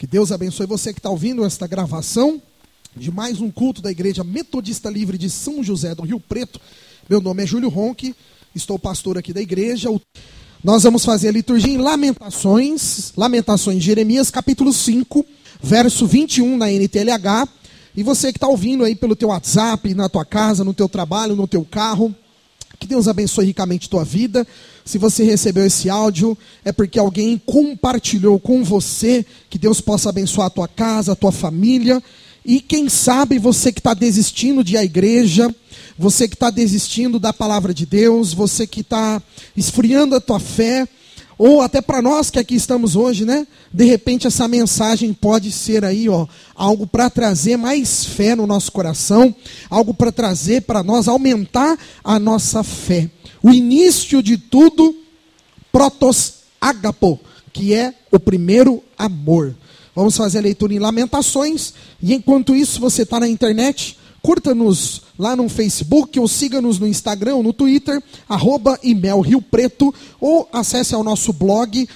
Deus abençoe você que está ouvindo esta gravação de mais um culto da Igreja Metodista Livre de São José do Rio Preto. Meu nome é Júlio Ronque, estou pastor aqui da igreja. Nós vamos fazer a liturgia em Lamentações, Jeremias capítulo 5, verso 21 na NTLH. E você que está ouvindo aí pelo teu WhatsApp, na tua casa, no teu trabalho, no teu carro, que Deus abençoe ricamente tua vida. Se você recebeu esse áudio, é porque alguém compartilhou com você. Que Deus possa abençoar a tua casa, a tua família. E quem sabe você que está desistindo de ir à igreja, você que está desistindo da palavra de Deus, você que está esfriando a tua fé, ou até para nós que aqui estamos hoje, né? De repente essa mensagem pode ser aí, algo para trazer mais fé no nosso coração, algo para trazer para nós, aumentar a nossa fé. O início de tudo, protos agapo, que é o primeiro amor. Vamos fazer a leitura em Lamentações, e enquanto isso você está na internet, curta-nos lá no Facebook, ou siga-nos no Instagram, ou no Twitter, @imelriopreto, ou acesse ao nosso blog,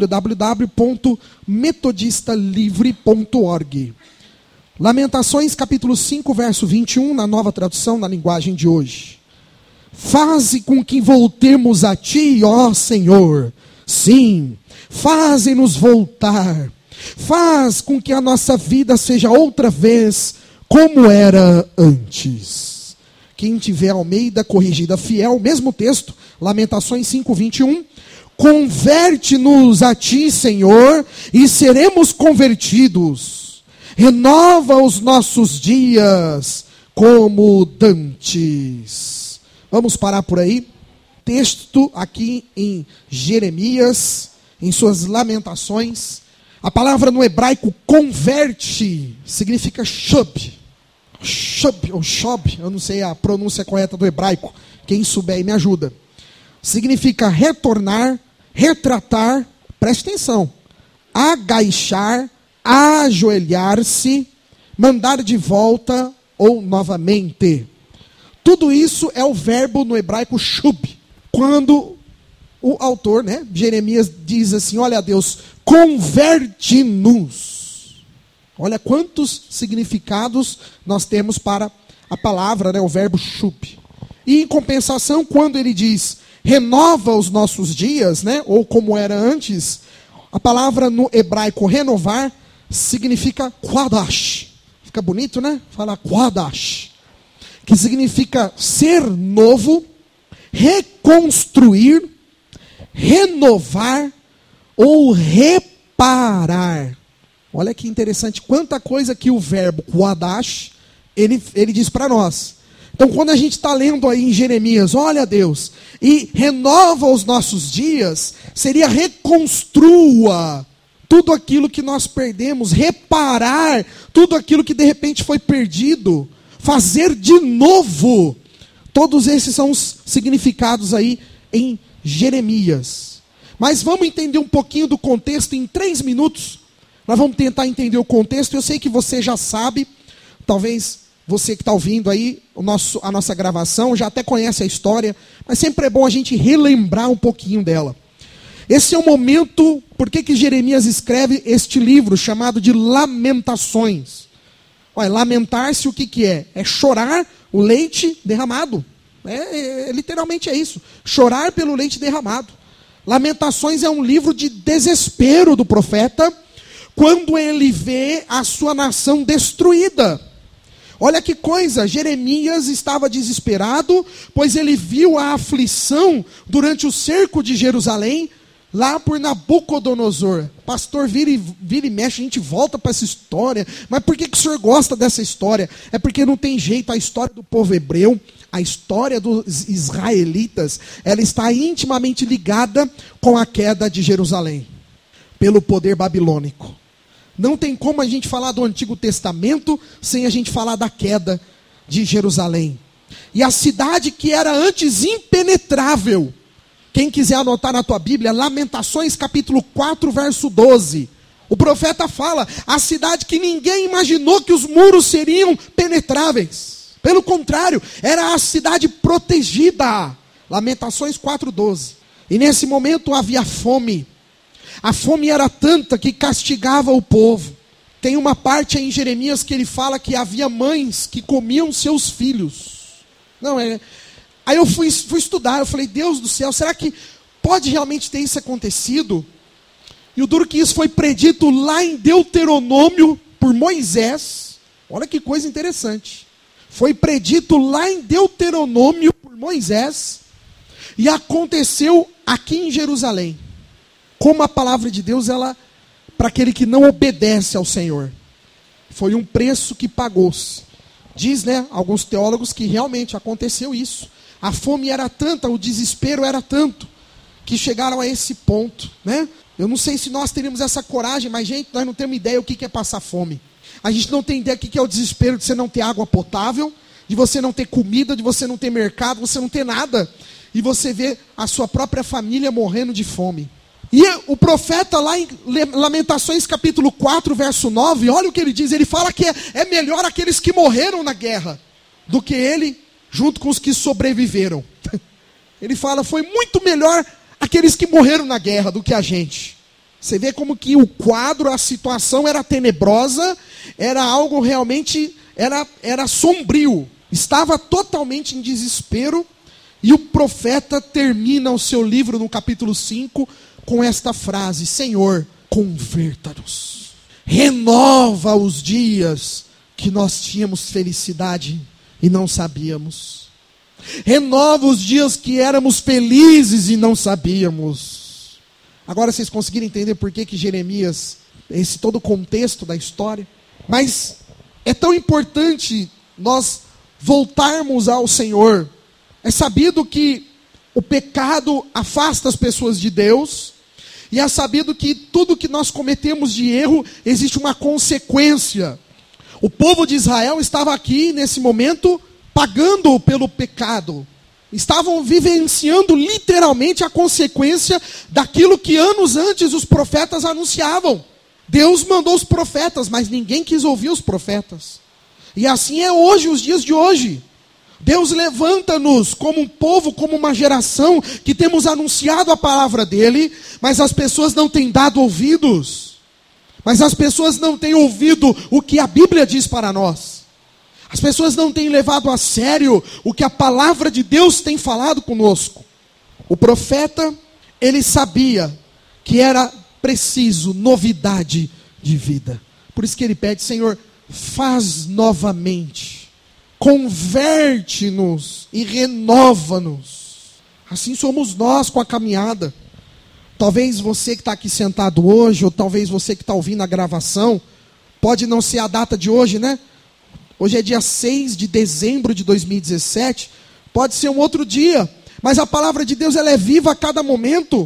www.metodistalivre.org. Lamentações, capítulo 5, verso 21, na Nova Tradução, na linguagem de hoje. Faze com que voltemos a Ti, ó Senhor. Sim, faze-nos voltar. Faz com que a nossa vida seja outra vez como era antes. Quem tiver Almeida Corrigida Fiel, mesmo texto, Lamentações 5, 21. Converte-nos a Ti, Senhor, e seremos convertidos. Renova os nossos dias como dantes. Vamos parar por aí. Texto aqui em Jeremias, em suas Lamentações. A palavra no hebraico converte significa shub. Shub ou shob, eu não sei a pronúncia correta do hebraico. Quem souber aí me ajuda. Significa retornar, retratar, preste atenção, agachar, ajoelhar-se, mandar de volta ou novamente. Tudo isso é o verbo no hebraico shub. Quando o autor, Jeremias, diz assim: olha Deus, converte-nos. Olha quantos significados nós temos para a palavra, o verbo shub. E em compensação, quando ele diz renova os nossos dias, ou como era antes, a palavra no hebraico renovar significa quadash. Fica bonito, né? Fala quadash. Que significa ser novo, reconstruir, renovar ou reparar. Olha que interessante, quanta coisa que o verbo quadash, ele diz para nós. Então quando a gente está lendo aí em Jeremias, olha Deus, e renova os nossos dias, seria reconstrua tudo aquilo que nós perdemos, reparar tudo aquilo que de repente foi perdido, fazer de novo. Todos esses são os significados aí em Jeremias. Mas vamos entender um pouquinho do contexto em 3 minutos. Nós vamos tentar entender o contexto. Eu sei que você já sabe, talvez você que está ouvindo aí a nossa gravação já até conhece a história, mas sempre é bom a gente relembrar um pouquinho dela. Esse é o momento, por que Jeremias escreve este livro chamado de Lamentações? Olha, lamentar-se o que é? É chorar o leite derramado. Literalmente é isso. Chorar pelo leite derramado. Lamentações é um livro de desespero do profeta, quando ele vê a sua nação destruída. Olha que coisa, Jeremias estava desesperado, pois ele viu a aflição durante o cerco de Jerusalém, lá por Nabucodonosor. Pastor, vira e mexe, a gente volta para essa história. Mas por que o senhor gosta dessa história? É porque não tem jeito, a história do povo hebreu, a história dos israelitas, ela está intimamente ligada com a queda de Jerusalém, pelo poder babilônico. Não tem como a gente falar do Antigo Testamento sem a gente falar da queda de Jerusalém. E a cidade que era antes impenetrável. Quem quiser anotar na tua Bíblia, Lamentações capítulo 4, verso 12. O profeta fala, a cidade que ninguém imaginou que os muros seriam penetráveis. Pelo contrário, era a cidade protegida. Lamentações 4, 12. E nesse momento havia fome. A fome era tanta que castigava o povo. Tem uma parte aí em Jeremias que ele fala que havia mães que comiam seus filhos. Aí eu fui estudar, eu falei, Deus do céu, será que pode realmente ter isso acontecido? E o duro que isso foi predito lá em Deuteronômio por Moisés. Olha que coisa interessante. Foi predito lá em Deuteronômio por Moisés e aconteceu aqui em Jerusalém. Como a palavra de Deus, ela, para aquele que não obedece ao Senhor, foi um preço que pagou-se. Diz, alguns teólogos que realmente aconteceu isso. A fome era tanta, o desespero era tanto, que chegaram a esse ponto, Eu não sei se nós teríamos essa coragem, mas, gente, nós não temos ideia o que é passar fome. A gente não tem ideia do que é o desespero de você não ter água potável, de você não ter comida, de você não ter mercado, você não ter nada. E você vê a sua própria família morrendo de fome. E o profeta lá em Lamentações capítulo 4, verso 9, olha o que ele diz. Ele fala que é melhor aqueles que morreram na guerra do que ele junto com os que sobreviveram. Ele fala, foi muito melhor aqueles que morreram na guerra do que a gente. Você vê como que o quadro, a situação era tenebrosa, era algo realmente, era sombrio. Estava totalmente em desespero. E o profeta termina o seu livro no capítulo 5 com esta frase: Senhor, converta-nos. Renova os dias que nós tínhamos felicidade e não sabíamos. Renova os dias que éramos felizes e não sabíamos. Agora vocês conseguiram entender por que Jeremias, esse todo o contexto da história? Mas é tão importante nós voltarmos ao Senhor. É sabido que o pecado afasta as pessoas de Deus, e é sabido que tudo que nós cometemos de erro, existe uma consequência. O povo de Israel estava aqui, nesse momento, pagando pelo pecado. Estavam vivenciando literalmente a consequência daquilo que anos antes os profetas anunciavam. Deus mandou os profetas, mas ninguém quis ouvir os profetas. E assim é hoje, os dias de hoje. Deus levanta-nos como um povo, como uma geração que temos anunciado a palavra dele, mas as pessoas não têm dado ouvidos. Mas as pessoas não têm ouvido o que a Bíblia diz para nós. As pessoas não têm levado a sério o que a palavra de Deus tem falado conosco. O profeta, ele sabia que era preciso novidade de vida. Por isso que ele pede, Senhor, faz novamente. Converte-nos e renova-nos. Assim somos nós com a caminhada. Talvez você que está aqui sentado hoje, ou talvez você que está ouvindo a gravação, pode não ser a data de hoje, Hoje é dia 6 de dezembro de 2017, pode ser um outro dia, mas a palavra de Deus ela é viva a cada momento.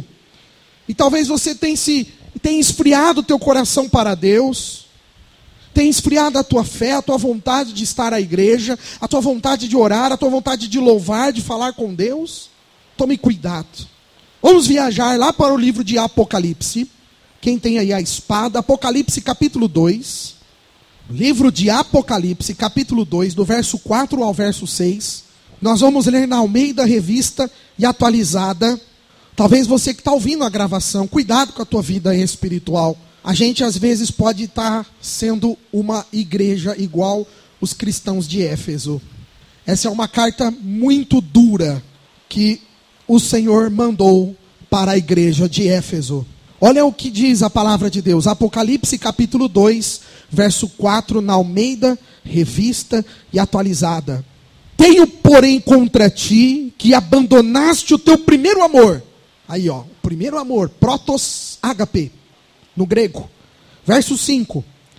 E talvez você tenha esfriado o teu coração para Deus, tenha esfriado a tua fé, a tua vontade de estar à igreja, a tua vontade de orar, a tua vontade de louvar, de falar com Deus. Tome cuidado. Vamos viajar lá para o livro de Apocalipse. Quem tem aí a espada, Apocalipse capítulo 2. Livro de Apocalipse, capítulo 2, do verso 4 ao verso 6. Nós vamos ler na Almeida Revista e Atualizada. Talvez você que está ouvindo a gravação, cuidado com a tua vida espiritual. A gente às vezes pode estar sendo uma igreja igual os cristãos de Éfeso. Essa é uma carta muito dura que o Senhor mandou para a igreja de Éfeso. Olha o que diz a palavra de Deus. Apocalipse capítulo 2, verso 4, na Almeida, Revista e Atualizada. Tenho, porém, contra ti que abandonaste o teu primeiro amor. Aí, o primeiro amor, protos ágape, no grego. Verso 5.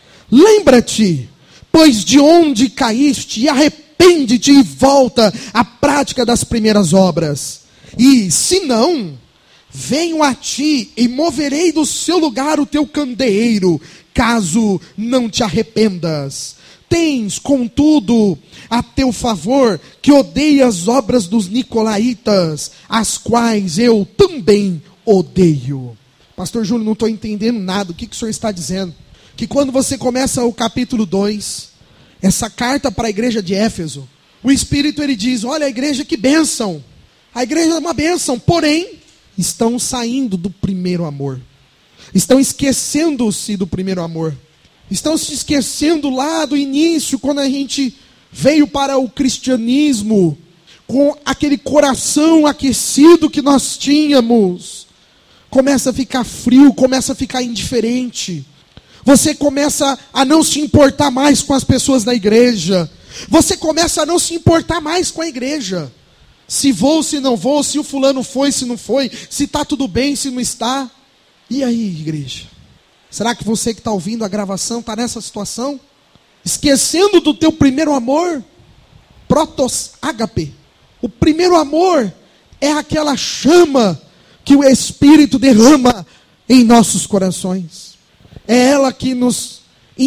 Lembra-te, pois de onde caíste, e arrepende-te e volta à prática das primeiras obras. E, se não, venho a ti e moverei do seu lugar o teu candeeiro, caso não te arrependas. Tens, contudo, a teu favor, que odeia as obras dos nicolaítas, as quais eu também odeio. Pastor Júlio, não estou entendendo nada. O que o senhor está dizendo? Que quando você começa o capítulo 2, essa carta para a igreja de Éfeso, o Espírito ele diz, olha a igreja, que bênção. A igreja é uma bênção, porém, estão saindo do primeiro amor. Estão esquecendo-se do primeiro amor. Estão se esquecendo lá do início, quando a gente veio para o cristianismo, com aquele coração aquecido que nós tínhamos. Começa a ficar frio, começa a ficar indiferente. Você começa a não se importar mais com as pessoas da igreja. Você começa a não se importar mais com a igreja. Se vou, se não vou, se o fulano foi, se não foi, se está tudo bem, se não está. E aí, igreja? Será que você que está ouvindo a gravação está nessa situação? Esquecendo do teu primeiro amor? Protos ágape. O primeiro amor é aquela chama que o Espírito derrama em nossos corações. É ela que nos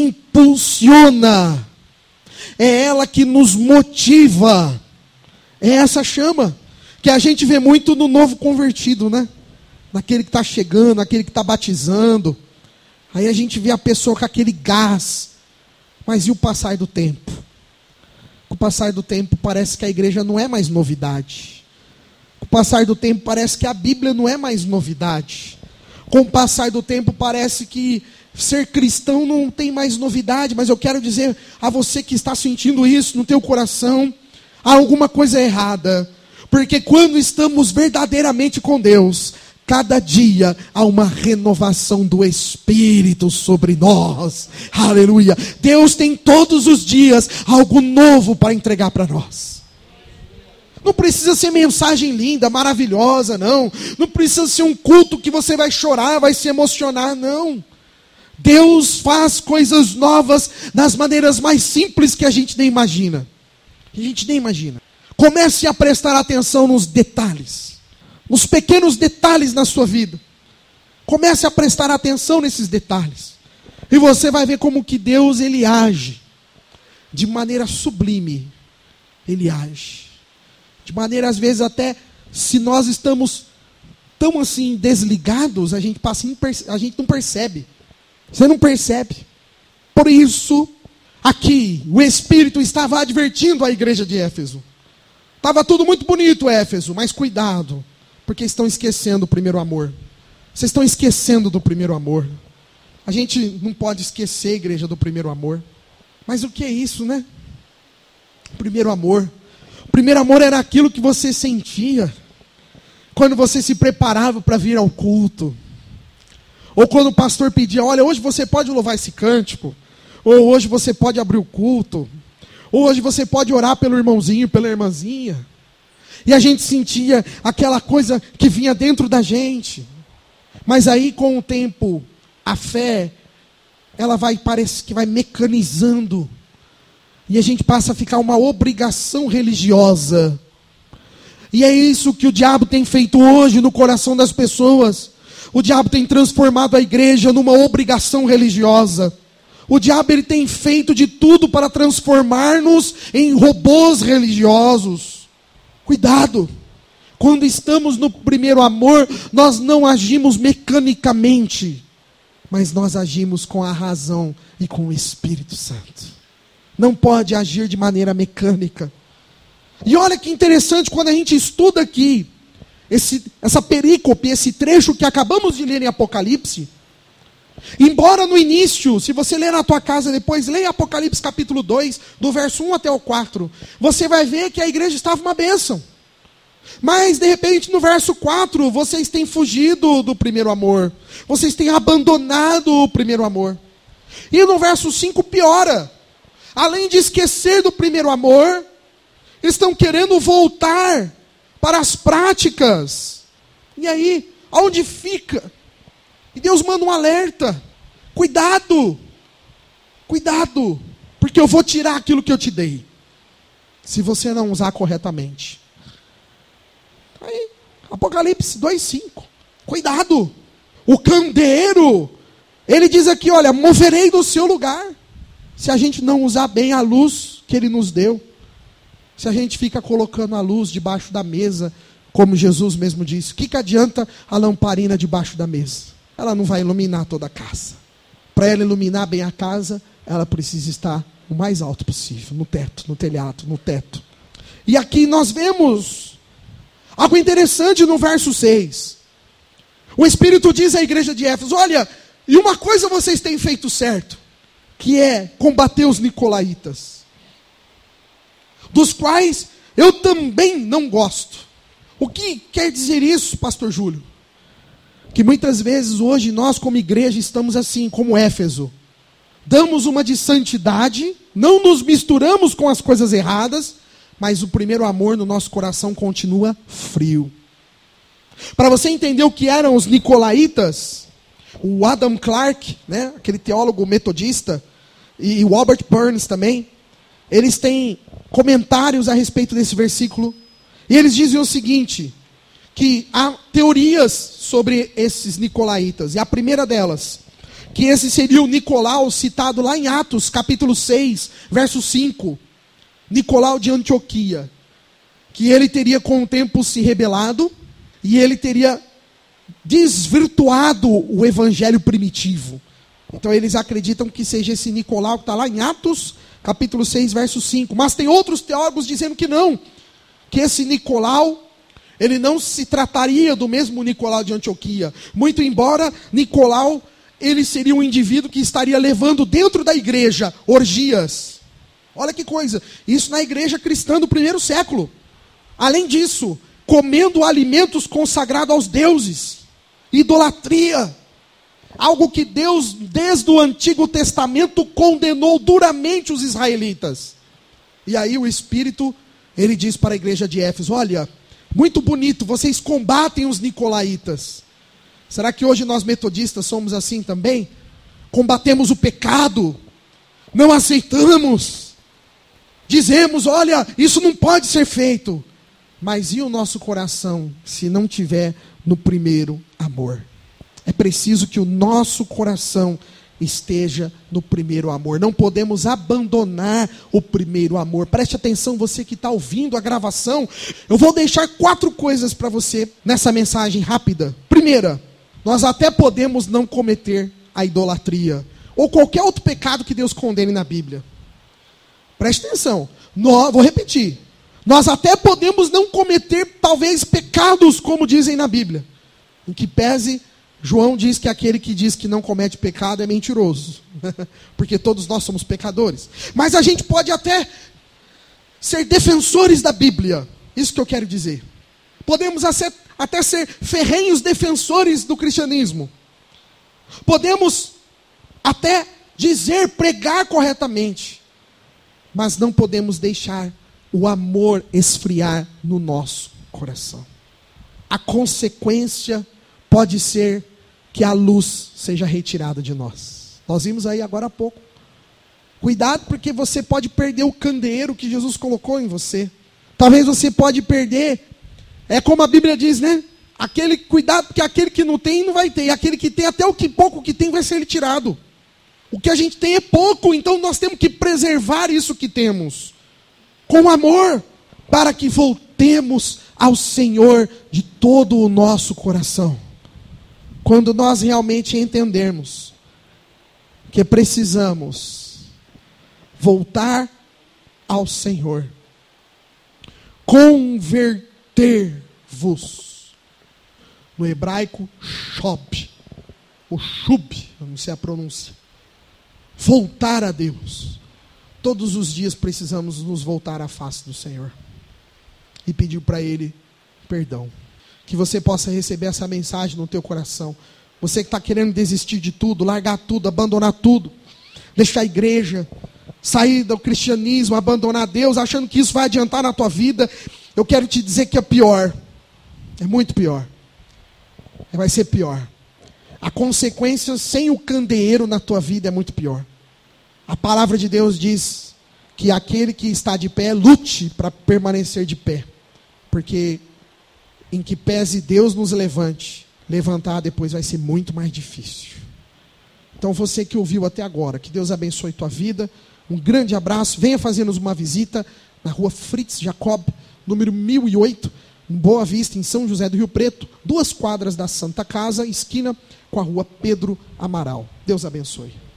impulsiona. É ela que nos motiva. É essa chama que a gente vê muito no novo convertido, né? Naquele que está chegando, naquele que está batizando. Aí a gente vê a pessoa com aquele gás. Mas e o passar do tempo? Com o passar do tempo parece que a igreja não é mais novidade. Com o passar do tempo parece que a Bíblia não é mais novidade. Com o passar do tempo parece que ser cristão não tem mais novidade. Mas eu quero dizer a você que está sentindo isso no teu coração, há alguma coisa errada. Porque quando estamos verdadeiramente com Deus, cada dia há uma renovação do Espírito sobre nós. Aleluia. Deus tem todos os dias algo novo para entregar para nós. Não precisa ser mensagem linda, maravilhosa, não. Não precisa ser um culto que você vai chorar, vai se emocionar, não. Deus faz coisas novas das maneiras mais simples que a gente nem imagina. A gente nem imagina. Comece a prestar atenção nos detalhes. Nos pequenos detalhes na sua vida. Comece a prestar atenção nesses detalhes. E você vai ver como que Deus, Ele age. De maneira sublime. Ele age. De maneira, às vezes, até se nós estamos tão assim desligados, a gente não percebe. Você não percebe. Por isso, aqui, o Espírito estava advertindo a igreja de Éfeso. Estava tudo muito bonito, Éfeso, mas cuidado. Porque estão esquecendo o primeiro amor. Vocês estão esquecendo do primeiro amor. A gente não pode esquecer, igreja, do primeiro amor. Mas o que é isso, né? O primeiro amor. O primeiro amor era aquilo que você sentia quando você se preparava para vir ao culto. Ou quando o pastor pedia, olha, hoje você pode louvar esse cântico. Ou hoje você pode abrir o culto. Ou hoje você pode orar pelo irmãozinho, pela irmãzinha. E a gente sentia aquela coisa que vinha dentro da gente. Mas aí com o tempo, a fé, ela parece que vai mecanizando. E a gente passa a ficar uma obrigação religiosa. E é isso que o diabo tem feito hoje no coração das pessoas. O diabo tem transformado a igreja numa obrigação religiosa. O diabo ele tem feito de tudo para transformar-nos em robôs religiosos. Cuidado, quando estamos no primeiro amor, nós não agimos mecanicamente, mas nós agimos com a razão e com o Espírito Santo. Não pode agir de maneira mecânica. E olha que interessante, quando a gente estuda aqui, essa perícope, esse trecho que acabamos de ler em Apocalipse, embora no início, se você ler na tua casa depois, leia Apocalipse capítulo 2, do verso 1 até o 4, você vai ver que a igreja estava uma bênção. Mas de repente no verso 4, vocês têm fugido do primeiro amor. Vocês têm abandonado o primeiro amor. E no verso 5 piora. Além de esquecer do primeiro amor, estão querendo voltar para as práticas. E aí, aonde fica? E Deus manda um alerta. Cuidado. Cuidado. Porque eu vou tirar aquilo que eu te dei. Se você não usar corretamente. Aí, Apocalipse 2:5. Cuidado. O candeeiro, ele diz aqui, olha, moverei do seu lugar. Se a gente não usar bem a luz que Ele nos deu. Se a gente fica colocando a luz debaixo da mesa, como Jesus mesmo disse, o que adianta a lamparina debaixo da mesa? Ela não vai iluminar toda a casa. Para ela iluminar bem a casa, ela precisa estar o mais alto possível, no teto, no telhado, no teto. E aqui nós vemos algo interessante no verso 6. O Espírito diz à igreja de Éfeso, olha, e uma coisa vocês têm feito certo. que é combater os nicolaítas, dos quais eu também não gosto. O que quer dizer isso, pastor Júlio? Que muitas vezes hoje nós como igreja estamos assim, como Éfeso. Damos uma de santidade, não nos misturamos com as coisas erradas, mas o primeiro amor no nosso coração continua frio. Para você entender o que eram os nicolaítas, o Adam Clarke, né, aquele teólogo metodista, e o Robert Burns também, eles têm comentários a respeito desse versículo, e eles dizem o seguinte, que há teorias sobre esses nicolaítas, e a primeira delas, que esse seria o Nicolau citado lá em Atos, capítulo 6, verso 5, Nicolau de Antioquia, que ele teria com o tempo se rebelado, e ele teria desvirtuado o evangelho primitivo. Então eles acreditam que seja esse Nicolau que está lá em Atos, capítulo 6, verso 5. Mas tem outros teólogos dizendo que não. Que esse Nicolau, ele não se trataria do mesmo Nicolau de Antioquia. Muito embora Nicolau, ele seria um indivíduo que estaria levando dentro da igreja orgias. Olha que coisa. Isso na igreja cristã do primeiro século. Além disso, comendo alimentos consagrados aos deuses. Idolatria. Algo que Deus, desde o Antigo Testamento, condenou duramente os israelitas. E aí o Espírito, ele diz para a igreja de Éfeso, olha, muito bonito, vocês combatem os nicolaítas. Será que hoje nós metodistas somos assim também? Combatemos o pecado, não aceitamos, dizemos, olha, isso não pode ser feito. Mas e o nosso coração, se não tiver no primeiro amor? É preciso que o nosso coração esteja no primeiro amor. Não podemos abandonar o primeiro amor. Preste atenção, você que está ouvindo a gravação. Eu vou deixar 4 coisas para você nessa mensagem rápida. Primeira, nós até podemos não cometer a idolatria ou qualquer outro pecado que Deus condene na Bíblia. Preste atenção. Vou repetir. Nós até podemos não cometer, talvez, pecados, como dizem na Bíblia. Em que pese, João diz que aquele que diz que não comete pecado é mentiroso. Porque todos nós somos pecadores. Mas a gente pode até ser defensores da Bíblia. Isso que eu quero dizer. Podemos até ser ferrenhos defensores do cristianismo. Podemos até dizer, pregar corretamente. Mas não podemos deixar o amor esfriar no nosso coração. A consequência pode ser que a luz seja retirada de nós. Nós vimos aí agora há pouco. Cuidado, porque você pode perder o candeeiro que Jesus colocou em você. Talvez você pode perder, é como a Bíblia diz, né? Cuidado, porque aquele que não tem, não vai ter. E aquele que tem, até o que pouco que tem, vai ser tirado. O que a gente tem é pouco, então nós temos que preservar isso que temos. Com amor, para que voltemos ao Senhor de todo o nosso coração. Quando nós realmente entendermos que precisamos voltar ao Senhor, converter-vos, no hebraico, shob, ou shub, não sei a pronúncia, voltar a Deus. Todos os dias precisamos nos voltar à face do Senhor e pedir para Ele perdão. Que você possa receber essa mensagem no teu coração. Você que está querendo desistir de tudo, largar tudo, abandonar tudo, deixar a igreja, sair do cristianismo, abandonar Deus, achando que isso vai adiantar na tua vida, eu quero te dizer que é pior. É muito pior. Vai ser pior. A consequência sem o candeeiro na tua vida é muito pior. A palavra de Deus diz que aquele que está de pé, lute para permanecer de pé. Porque em que pese Deus nos levante, levantar depois vai ser muito mais difícil. Então você que ouviu até agora, que Deus abençoe tua vida. Um grande abraço. Venha fazer-nos uma visita na rua Fritz Jacob, número 1008, em Boa Vista, em São José do Rio Preto, 2 quadras da Santa Casa, esquina com a rua Pedro Amaral. Deus abençoe.